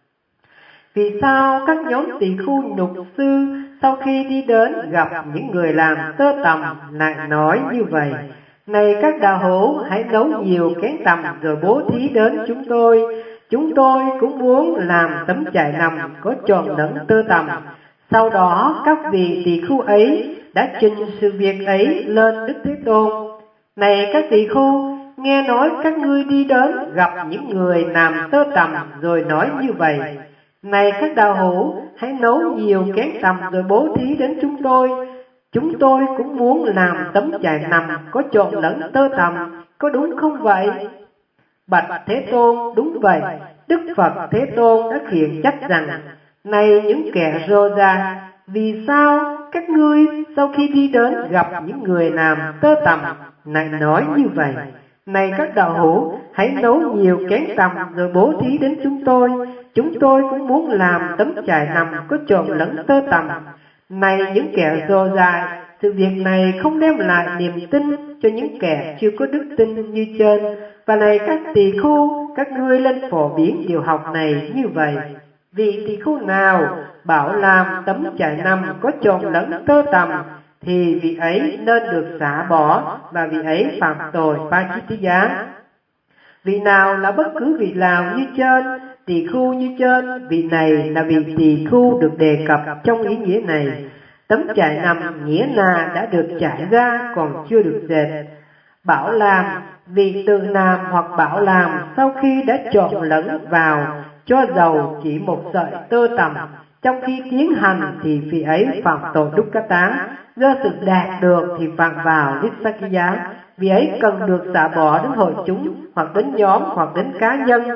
vì sao các nhóm tỳ khu nhục sư sau khi đi đến gặp những người làm tơ tằm lại nói như vậy? Này các đạo hữu, hãy nấu nhiều kén tằm rồi bố thí đến chúng tôi. Chúng tôi cũng muốn làm tấm chải nằm có trộn lẫn tơ tằm. Sau đó các vị tỳ khu ấy đã trình sự việc ấy lên Đức Thế Tôn. Này các tỳ khu, nghe nói các ngươi đi đến gặp những người làm tơ tằm rồi nói như vậy: này các đạo hữu, hãy nấu nhiều kén tằm rồi bố thí đến chúng tôi. Chúng tôi cũng muốn làm tấm chải nằm có trộn lẫn tơ tằm, có đúng không vậy? Bạch Thế Tôn, đúng vậy. Đức Phật Thế Tôn đã khiển trách rằng: này những kẻ rô ra, vì sao các ngươi sau khi đi đến gặp những người làm tơ tằm lại nói như vậy? Này các đạo hữu, hãy nấu nhiều kén tằm rồi bố thí đến chúng tôi. Chúng tôi cũng muốn làm tấm chải nằm có trộn lẫn tơ tằm. Này những kẻ rô dại, sự việc này không đem lại niềm tin cho những kẻ chưa có đức tin như trên. Và này các tỳ khu, các ngươi lên phổ biến điều học này như vậy: vị tỳ khu nào bảo làm tấm chải nằm có trộn lẫn tơ tằm thì vị ấy nên được xả bỏ, và vị ấy phạm tội Pachittiya. Vị nào là bất cứ vị nào như trên, tỳ khu như trên, vị này là vị tỳ khu được đề cập trong ý nghĩa này. Tấm chải nằm nghĩa là đã được trải ra còn chưa được dệt. Bảo làm, vị tự làm hoặc bảo làm sau khi đã trộn lẫn vào cho dầu chỉ một sợi tơ tằm. Trong khi tiến hành thì vị ấy phạm tội Dukkata. Do sự đạt được thì phạm vào Nissaggiya. Vị ấy cần được xả bỏ đến hội chúng, hoặc đến nhóm, hoặc đến cá nhân.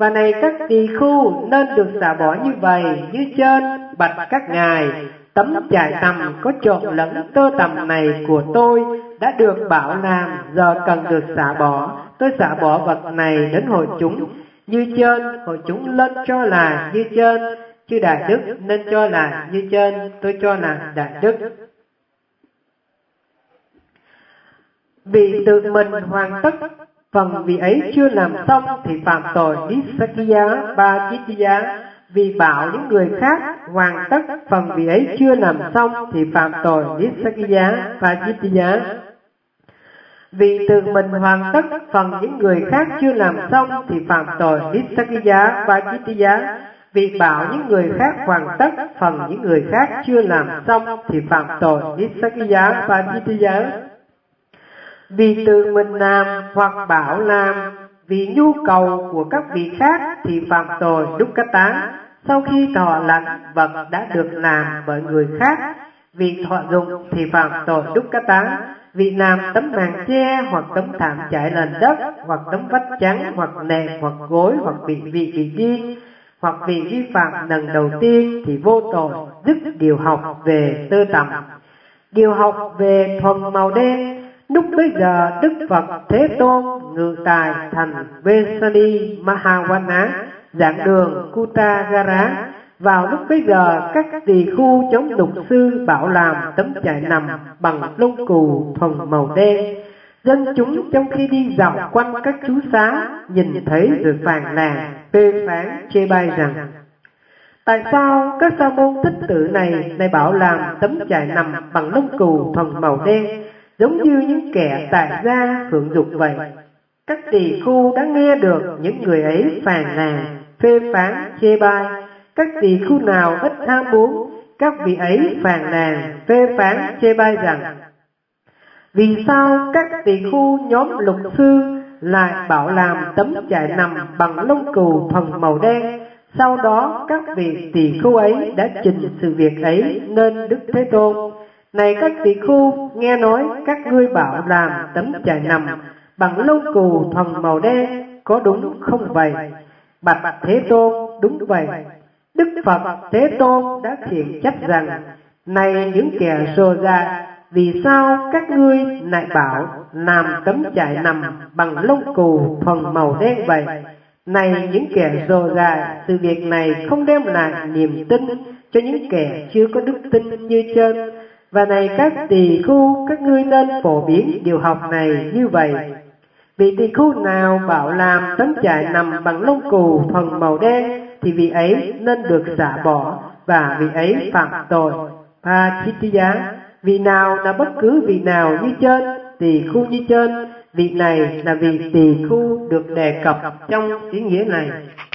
Và này các tỳ khưu nên được xả bỏ như vậy như trên. Bạch các ngài, tấm trải tằm có trộn lẫn tơ tằm này của tôi đã được bảo làm, giờ cần được xả bỏ. Tôi xả bỏ vật này đến hội chúng như trên, hội chúng lên cho là như trên, chứ đại đức nên cho là như trên, tôi cho là đại đức. Vì tự mình hoàn tất phần vị ấy chưa làm xong thì phạm tội Nissaggiya Pācittiya. Vì bảo những người khác hoàn tất phần vị ấy chưa làm xong thì phạm tội Nissaggiya Pācittiya. Vì tự mình hoàn tất phần những người khác chưa làm xong thì phạm tội Nissaggiya Pācittiya. Vì bảo những người khác hoàn tất phần những người khác chưa làm xong thì phạm tội Nissaggiya Pācittiya. Vì tự mình làm hoặc bảo làm vì nhu cầu của các vị khác thì phạm tội Dukkata. Sau khi thọ lãnh vật đã được làm bởi người khác, vì thọ dụng thì phạm tội Dukkata. Vì làm tấm màn che hoặc tấm thảm trải nền đất hoặc tấm vách trắng hoặc nệm hoặc gối hoặc bị điên hoặc vì vi phạm lần đầu tiên thì vô tội, dứt điều học về tơ tằm. Điều học về thuần màu đen. Lúc bấy giờ Đức Phật Thế Tôn ngự tại thành Vesali Mahavana, giảng đường Kutagara. Vào lúc bấy giờ các tỳ khưu chống đục sư bảo làm tấm trải nằm bằng lông cừu thuần màu đen. Dân chúng trong khi đi dạo quanh các chú xá nhìn thấy rồi phàn nàn phê phán chê bai rằng: tại sao các sa môn thích tử này bảo làm tấm trải nằm bằng lông cừu thuần màu đen, giống như những kẻ tại gia hưởng dục vậy? Các tỳ khưu đã nghe được những người ấy phàn nàn phê phán chê bai. Các tỳ khưu nào ít ham muốn, các vị ấy phàn nàn phê phán chê bai rằng: vì sao các tỳ khưu nhóm lục sư lại bảo làm tấm trải nằm bằng lông cừu thuần màu đen? Sau đó các vị tỳ khưu ấy đã trình sự việc ấy nên Đức Thế Tôn: này các tỳ khưu, nghe nói các ngươi bảo làm tấm trải nằm bằng lông cừu thuần màu đen, có đúng không vậy? Bạch Thế Tôn, đúng vậy. Đức Phật Thế Tôn đã khiển trách rằng: này những kẻ rồ rạ, vì sao các ngươi lại bảo làm tấm trải nằm bằng lông cừu thuần màu đen vậy? Này những kẻ rồ rạ, sự việc này không đem lại niềm tin cho những kẻ chưa có đức tin như trên. Và này các tỳ khưu, các ngươi nên phổ biến điều học này như vậy. Vị tỳ khưu nào bảo làm tấm trải nằm bằng lông cừu thuần màu đen thì vị ấy nên được xả bỏ, và vị ấy phạm tội Pācittiya. Vị nào là bất cứ vị nào như trên, tỳ khưu như trên, vị này là vị tỳ khưu được đề cập trong ý nghĩa này.